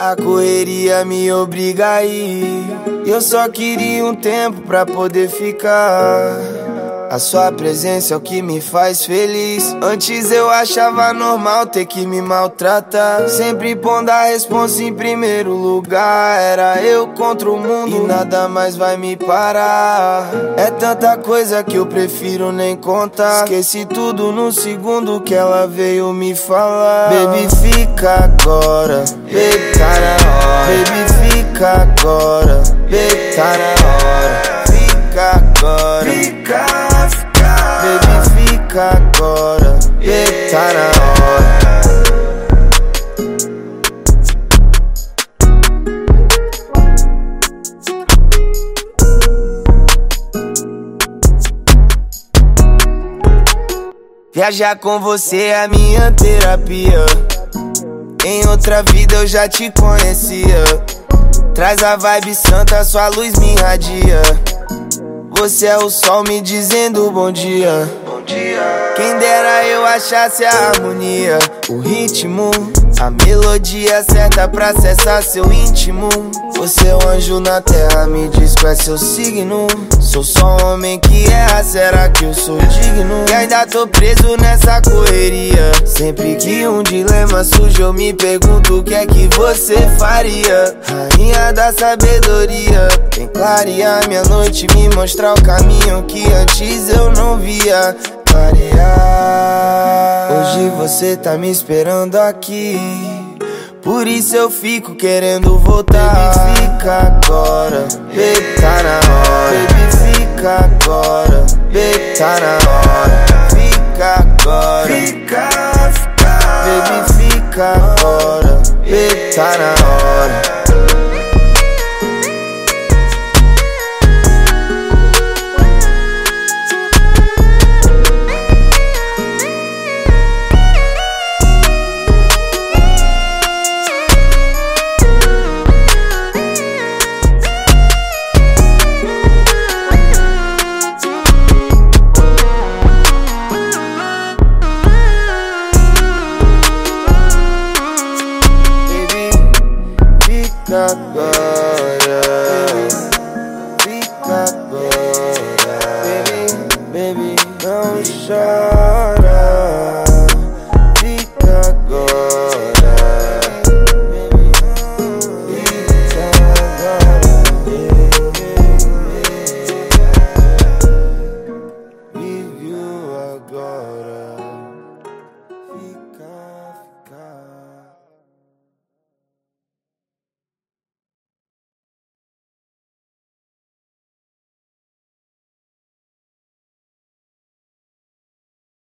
A correria me obriga a ir. Eu só queria um tempo pra poder ficar. A sua presença é o que me faz feliz. Antes eu achava normal ter que me maltratar, sempre pondo a responsa em primeiro lugar. Era eu contra o mundo e nada mais vai me parar. É tanta coisa que eu prefiro nem contar. Esqueci tudo no segundo que ela veio me falar. Baby, fica agora, baby, tá na hora. Baby, fica agora, baby, tá na hora. Fica agora, baby, fica agora, baby, tá na hora. Viajar com você é a minha terapia. Em outra vida eu já te conhecia. Traz a vibe santa, sua luz me irradia. Você é o sol me dizendo bom dia. Quem dera eu achasse a harmonia, o ritmo, a melodia certa pra acessar seu íntimo. Você é um anjo na terra, me diz qual é seu signo. Sou só um homem que erra, será que eu sou digno? E ainda tô preso nessa correria. Sempre que um dilema surge eu me pergunto o que é que você faria. Rainha da sabedoria, vem clarear minha noite, me mostrar o caminho que antes eu não via. Hoje você tá me esperando aqui, por isso eu fico querendo voltar. Baby, fica agora, baby, tá na hora. Baby, fica agora, baby, tá na hora. Fica agora, baby, fica agora, baby, tá na hora. Fica agora, fica agora, baby, não chora.